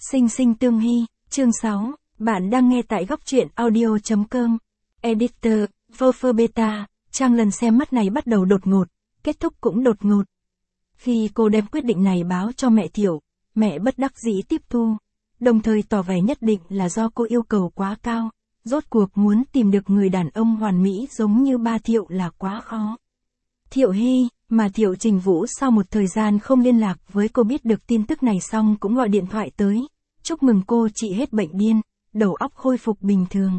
Sinh sinh tương hy, chương 6, bạn đang nghe tại góc truyện audio.com. Editor, Volfer Beta, trang lần xem mắt này bắt đầu đột ngột, kết thúc cũng đột ngột. Khi cô đem quyết định này báo cho mẹ Thiệu, mẹ bất đắc dĩ tiếp thu, đồng thời tỏ vẻ nhất định là do cô yêu cầu quá cao, rốt cuộc muốn tìm được người đàn ông hoàn mỹ giống như ba Thiệu là quá khó. Thiệu Hy, mà Thiệu Trình Vũ sau một thời gian không liên lạc với cô biết được tin tức này xong cũng gọi điện thoại tới, chúc mừng cô trị hết bệnh điên, đầu óc khôi phục bình thường.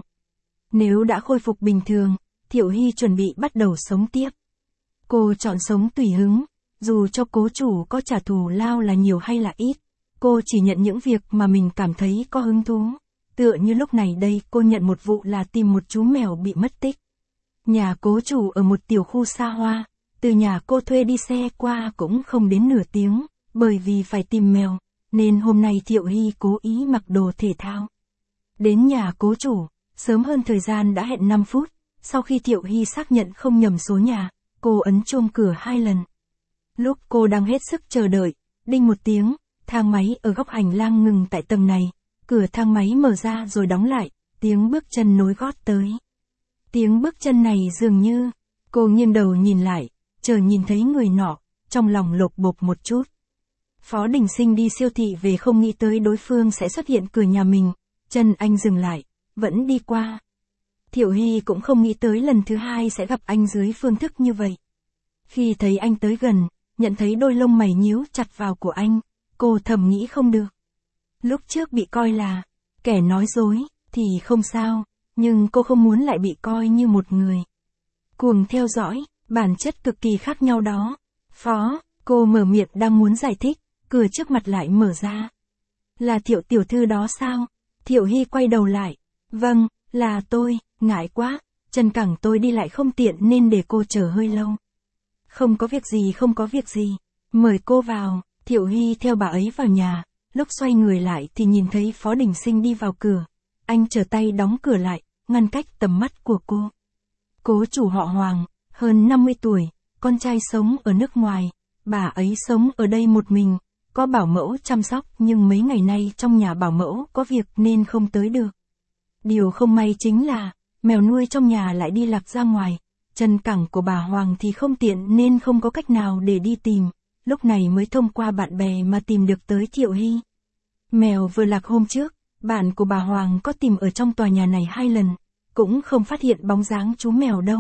Nếu đã khôi phục bình thường, Thiệu Hy chuẩn bị bắt đầu sống tiếp. Cô chọn sống tùy hứng, dù cho cố chủ có trả thù lao là nhiều hay là ít, cô chỉ nhận những việc mà mình cảm thấy có hứng thú. Tựa như lúc này đây cô nhận một vụ là tìm một chú mèo bị mất tích. Nhà cố chủ ở một tiểu khu xa hoa, từ nhà cô thuê đi xe qua cũng không đến nửa tiếng, bởi vì phải tìm mèo, nên hôm nay Thiệu Hy cố ý mặc đồ thể thao. Đến nhà cố chủ, sớm hơn thời gian đã hẹn 5 phút, sau khi Thiệu Hy xác nhận không nhầm số nhà, cô ấn chuông cửa 2 lần. Lúc cô đang hết sức chờ đợi, đinh một tiếng, thang máy ở góc hành lang ngừng tại tầng này, cửa thang máy mở ra rồi đóng lại, tiếng bước chân nối gót tới. Tiếng bước chân này dường như, cô nghiêng đầu nhìn lại, chờ nhìn thấy người nọ, trong lòng lột bột một chút. Phó Đình Sinh đi siêu thị về không nghĩ tới đối phương sẽ xuất hiện cửa nhà mình, chân anh dừng lại, vẫn đi qua. Thiệu Hy cũng không nghĩ tới lần thứ hai sẽ gặp anh dưới phương thức như vậy. Khi thấy anh tới gần, nhận thấy đôi lông mày nhíu chặt vào của anh, cô thầm nghĩ không được. Lúc trước bị coi là kẻ nói dối, thì không sao, nhưng cô không muốn lại bị coi như một người cuồng theo dõi, bản chất cực kỳ khác nhau đó. Phó, cô mở miệng đang muốn giải thích, cửa trước mặt lại mở ra. Là Thiệu tiểu thư đó sao? Thiệu Hy quay đầu lại. Vâng, là tôi, ngại quá, chân cẳng tôi đi lại không tiện nên để cô chờ hơi lâu. Không có việc gì, không có việc gì, mời cô vào. Thiệu Hy theo bà ấy vào nhà, lúc xoay người lại thì nhìn thấy Phó Đình Sinh đi vào cửa. Anh trở tay đóng cửa lại, ngăn cách tầm mắt của cô. Cố chủ họ Hoàng, hơn 50 tuổi, con trai sống ở nước ngoài, bà ấy sống ở đây một mình, có bảo mẫu chăm sóc nhưng mấy ngày nay trong nhà bảo mẫu có việc nên không tới được. Điều không may chính là, mèo nuôi trong nhà lại đi lạc ra ngoài, chân cẳng của bà Hoàng thì không tiện nên không có cách nào để đi tìm, lúc này mới thông qua bạn bè mà tìm được tới Thiệu Hy. Mèo vừa lạc hôm trước, bạn của bà Hoàng có tìm ở trong tòa nhà này 2 lần, cũng không phát hiện bóng dáng chú mèo đâu.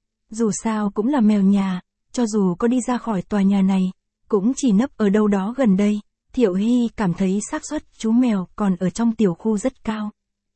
Dù sao cũng là mèo nhà, cho dù có đi ra khỏi tòa nhà này, cũng chỉ nấp ở đâu đó gần đây. Thiệu Hy cảm thấy xác suất chú mèo còn ở trong tiểu khu rất cao.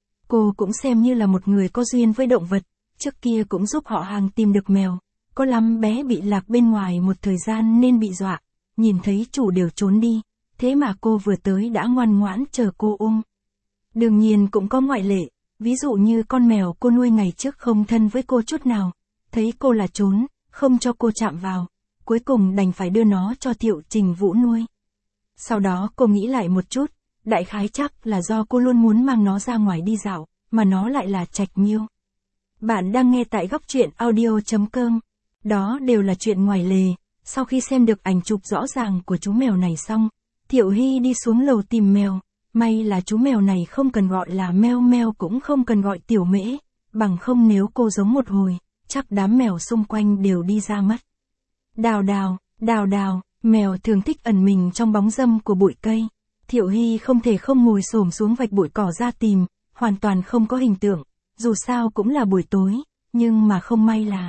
Cô cũng xem như là một người có duyên với động vật, trước kia cũng giúp họ Hàng tìm được mèo, có lắm bé bị lạc bên ngoài một thời gian nên bị dọa, nhìn thấy chủ đều trốn đi, thế mà cô vừa tới đã ngoan ngoãn chờ cô ôm. Đương nhiên cũng có ngoại lệ, ví dụ như con mèo cô nuôi ngày trước không thân với cô chút nào, thấy cô là trốn, không cho cô chạm vào, cuối cùng đành phải đưa nó cho Thiệu Trình Vũ nuôi. Sau đó cô nghĩ lại một chút, đại khái chắc là do cô luôn muốn mang nó ra ngoài đi dạo, mà nó lại là Trạch Miêu. Bạn đang nghe tại góc truyện audio.com. Đó đều là chuyện ngoài lề. Sau khi xem được ảnh chụp rõ ràng của chú mèo này xong, Thiệu Hy đi xuống lầu tìm mèo. May là chú mèo này không cần gọi là meo meo cũng không cần gọi tiểu mễ, bằng không nếu cô giống một hồi, chắc đám mèo xung quanh đều đi ra mất. Đào đào, đào đào, mèo thường thích ẩn mình trong bóng râm của bụi cây. Thiệu Hy không thể không ngồi xổm xuống vạch bụi cỏ ra tìm, hoàn toàn không có hình tượng, dù sao cũng là buổi tối, nhưng mà không may là.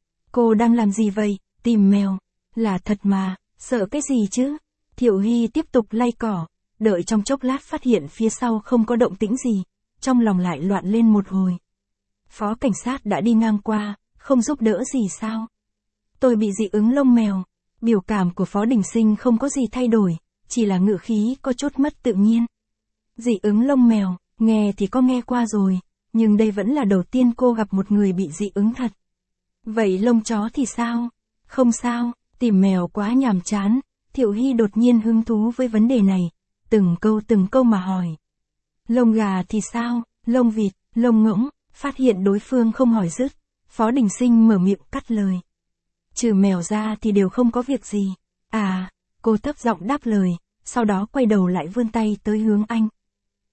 Cô đang làm gì vậy? Tìm mèo. Là thật mà, sợ cái gì chứ? Thiệu Hy tiếp tục lay cỏ, đợi trong chốc lát phát hiện phía sau không có động tĩnh gì, trong lòng lại loạn lên một hồi. Phó cảnh sát đã đi ngang qua, không giúp đỡ gì sao? Tôi bị dị ứng lông mèo. Biểu cảm của Phó Đình Sinh không có gì thay đổi, chỉ là ngữ khí có chút mất tự nhiên. Dị ứng lông mèo, nghe thì có nghe qua rồi, nhưng đây vẫn là đầu tiên cô gặp một người bị dị ứng thật. Vậy lông chó thì sao? Không sao, tìm mèo quá nhàm chán. Thiệu Hy đột nhiên hứng thú với vấn đề này, từng câu mà hỏi. Lông gà thì sao? Lông vịt, lông ngỗng. Phát hiện đối phương không hỏi dứt, Phó Đình Sinh mở miệng cắt lời. Trừ mèo ra thì đều không có việc gì. À, cô thấp giọng đáp lời, sau đó quay đầu lại vươn tay tới hướng anh,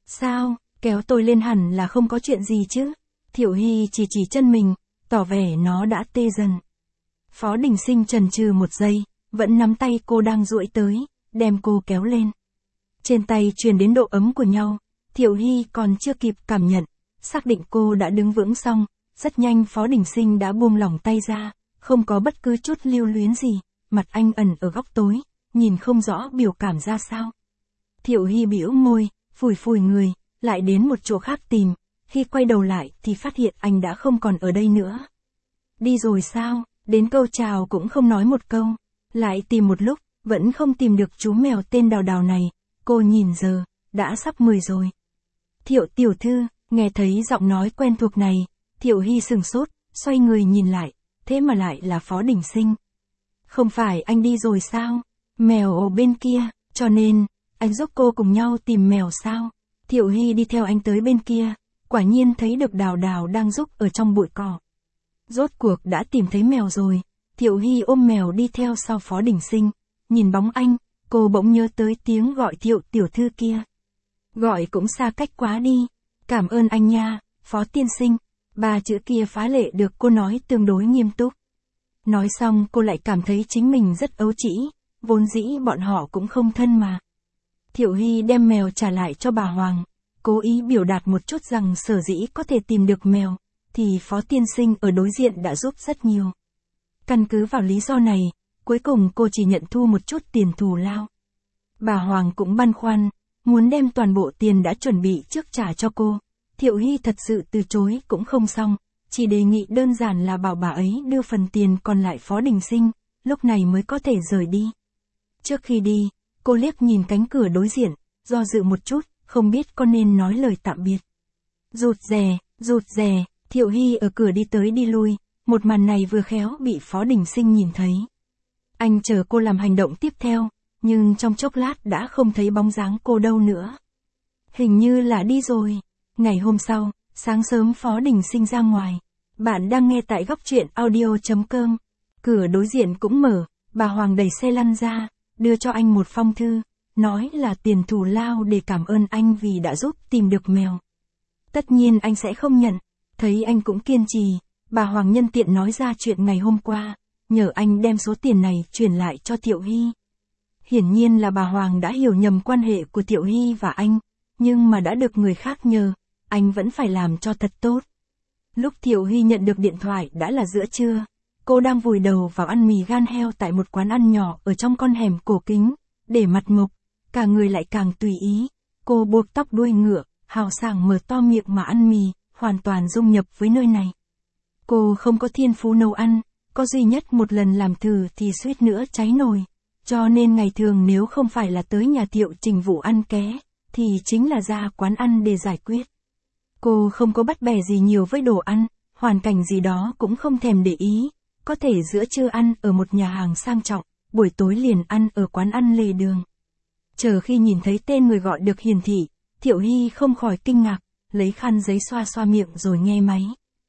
Sao, kéo tôi lên hẳn là không có chuyện gì chứ? Thiệu Hy chỉ chân mình, tỏ vẻ nó đã tê dần. Phó Đình Sinh chần chừ một giây, vẫn nắm tay cô đang duỗi tới, đem cô kéo lên. Trên tay truyền đến độ ấm của nhau, Thiệu Hy còn chưa kịp cảm nhận, xác định cô đã đứng vững xong, rất nhanh Phó Đình Sinh đã buông lỏng tay ra, không có bất cứ chút lưu luyến gì, mặt anh ẩn ở góc tối, nhìn không rõ biểu cảm ra sao. Thiệu Hy bĩu môi, phủi người, lại đến một chỗ khác tìm, khi quay đầu lại thì phát hiện anh đã không còn ở đây nữa. Đi rồi sao, đến câu chào cũng không nói một câu, lại tìm một lúc, vẫn không tìm được chú mèo tên Đào Đào này, cô nhìn giờ, đã sắp 10 rồi. Thiệu tiểu thư, nghe thấy giọng nói quen thuộc này, Thiệu Hy sừng sốt, xoay người nhìn lại, thế mà lại là Phó Đình Sinh. Không phải anh đi rồi sao? Mèo ở bên kia, cho nên, anh giúp cô cùng nhau tìm mèo sao? Thiệu Hy đi theo anh tới bên kia, quả nhiên thấy được Đào Đào đang giúp ở trong bụi cỏ. Rốt cuộc đã tìm thấy mèo rồi, Thiệu Hy ôm mèo đi theo sau Phó Đình Sinh, nhìn bóng anh, cô bỗng nhớ tới tiếng gọi Thiệu tiểu thư kia. Gọi cũng xa cách quá đi, cảm ơn anh nha, Phó tiên sinh, 3 chữ kia phá lệ được cô nói tương đối nghiêm túc. Nói xong cô lại cảm thấy chính mình rất ấu trĩ, vốn dĩ bọn họ cũng không thân mà. Thiệu Hy đem mèo trả lại cho bà Hoàng, cố ý biểu đạt một chút rằng sở dĩ có thể tìm được mèo, thì Phó tiên sinh ở đối diện đã giúp rất nhiều. Căn cứ vào lý do này, cuối cùng cô chỉ nhận thu một chút tiền thù lao. Bà Hoàng cũng băn khoăn, muốn đem toàn bộ tiền đã chuẩn bị trước trả cho cô. Thiệu Hy thật sự từ chối cũng không xong, chỉ đề nghị đơn giản là bảo bà ấy đưa phần tiền còn lại Phó Đình Sinh, lúc này mới có thể rời đi. Trước khi đi, cô liếc nhìn cánh cửa đối diện, do dự một chút, không biết có nên nói lời tạm biệt. Rụt rè, Thiệu Hy ở cửa đi tới đi lui, một màn này vừa khéo bị Phó Đình Sinh nhìn thấy. Anh chờ cô làm hành động tiếp theo, nhưng trong chốc lát đã không thấy bóng dáng cô đâu nữa. Hình như là đi rồi. Ngày hôm sau, sáng sớm Phó Đình Sinh ra ngoài. Bạn đang nghe tại góc truyện audio.com. Cửa đối diện cũng mở, bà Hoàng đẩy xe lăn ra, đưa cho anh một phong thư, nói là tiền thù lao để cảm ơn anh vì đã giúp tìm được mèo. Tất nhiên anh sẽ không nhận, thấy anh cũng kiên trì, bà Hoàng nhân tiện nói ra chuyện ngày hôm qua, nhờ anh đem số tiền này chuyển lại cho Thiệu Hy. Hiển nhiên là bà Hoàng đã hiểu nhầm quan hệ của Thiệu Hy và anh, nhưng mà đã được người khác nhờ, anh vẫn phải làm cho thật tốt. Lúc Thiệu Hy nhận được điện thoại đã là giữa trưa, cô đang vùi đầu vào ăn mì gan heo tại một quán ăn nhỏ ở trong con hẻm cổ kính, để mặt mộc, cả người lại càng tùy ý. Cô buộc tóc đuôi ngựa, hào sảng mở to miệng mà ăn mì, hoàn toàn dung nhập với nơi này. Cô không có thiên phú nấu ăn, có duy nhất một lần làm thử thì suýt nữa cháy nồi, cho nên ngày thường nếu không phải là tới nhà Thiệu Trình Vũ ăn ké, thì chính là ra quán ăn để giải quyết. Cô không có bắt bẻ gì nhiều với đồ ăn, hoàn cảnh gì đó cũng không thèm để ý, có thể giữa trưa ăn ở một nhà hàng sang trọng, buổi tối liền ăn ở quán ăn lề đường. Chờ khi nhìn thấy tên người gọi được hiển thị, Thiệu Hy không khỏi kinh ngạc, lấy khăn giấy xoa xoa miệng rồi nghe máy.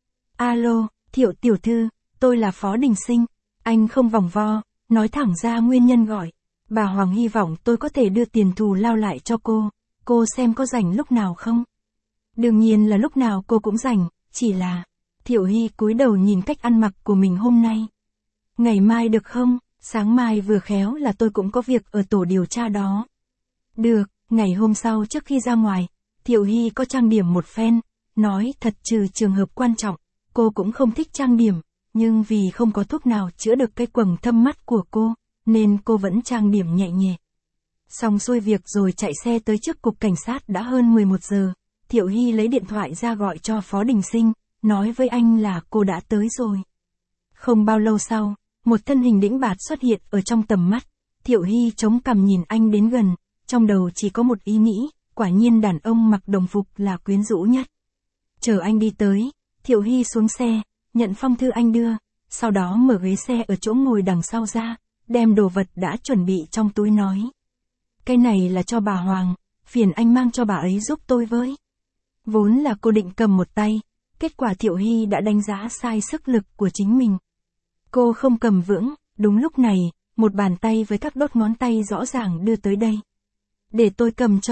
Alo, Thiệu tiểu thư, tôi là Phó Đình Sinh, anh không vòng vo, nói thẳng ra nguyên nhân gọi. Bà Hoàng hy vọng tôi có thể đưa tiền thù lao lại cho cô xem có rảnh lúc nào không? Đương nhiên là lúc nào cô cũng rảnh, chỉ là... Thiệu Hy cúi đầu nhìn cách ăn mặc của mình hôm nay. Ngày mai được không? Sáng mai vừa khéo là tôi cũng có việc ở tổ điều tra đó. Được, ngày hôm sau trước khi ra ngoài, Thiệu Hy có trang điểm một phen, nói thật trừ trường hợp quan trọng, cô cũng không thích trang điểm, nhưng vì không có thuốc nào chữa được cái quầng thâm mắt của cô, nên cô vẫn trang điểm nhẹ nhẹ. Xong xuôi việc rồi chạy xe tới trước cục cảnh sát đã hơn 11 giờ, Thiệu Hy lấy điện thoại ra gọi cho Phó Đình Sinh, nói với anh là cô đã tới rồi. Không bao lâu sau, một thân hình đĩnh bạt xuất hiện ở trong tầm mắt, Thiệu Hy chống cằm nhìn anh đến gần, trong đầu chỉ có một ý nghĩ, quả nhiên đàn ông mặc đồng phục là quyến rũ nhất. Chờ anh đi tới, Thiệu Hy xuống xe, nhận phong thư anh đưa, sau đó mở ghế xe ở chỗ ngồi đằng sau ra, đem đồ vật đã chuẩn bị trong túi nói. Cái này là cho bà Hoàng, phiền anh mang cho bà ấy giúp tôi với. Vốn là cô định cầm một tay, kết quả Thiệu Hy đã đánh giá sai sức lực của chính mình. Cô không cầm vững, đúng lúc này, một bàn tay với các đốt ngón tay rõ ràng đưa tới đây. Để tôi cầm cho,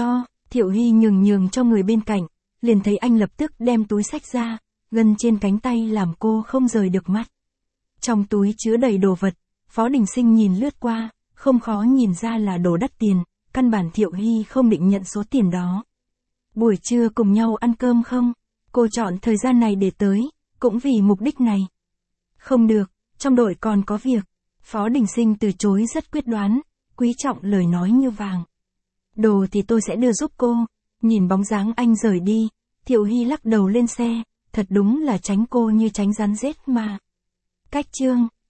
Thiệu Hy nhường cho người bên cạnh, liền thấy anh lập tức đem túi xách ra, gân trên cánh tay làm cô không rời được mắt. Trong túi chứa đầy đồ vật, Phó Đình Sinh nhìn lướt qua, không khó nhìn ra là đồ đắt tiền, căn bản Thiệu Hy không định nhận số tiền đó. Buổi trưa cùng nhau ăn cơm không? Cô chọn thời gian này để tới, cũng vì mục đích này. Không được, trong đội còn có việc. Phó Đình Sinh từ chối rất quyết đoán, quý trọng lời nói như vàng. Đồ thì tôi sẽ đưa giúp cô. Nhìn bóng dáng anh rời đi, Thiệu Hy lắc đầu lên xe, thật đúng là tránh cô như tránh rắn rết mà. Cách chương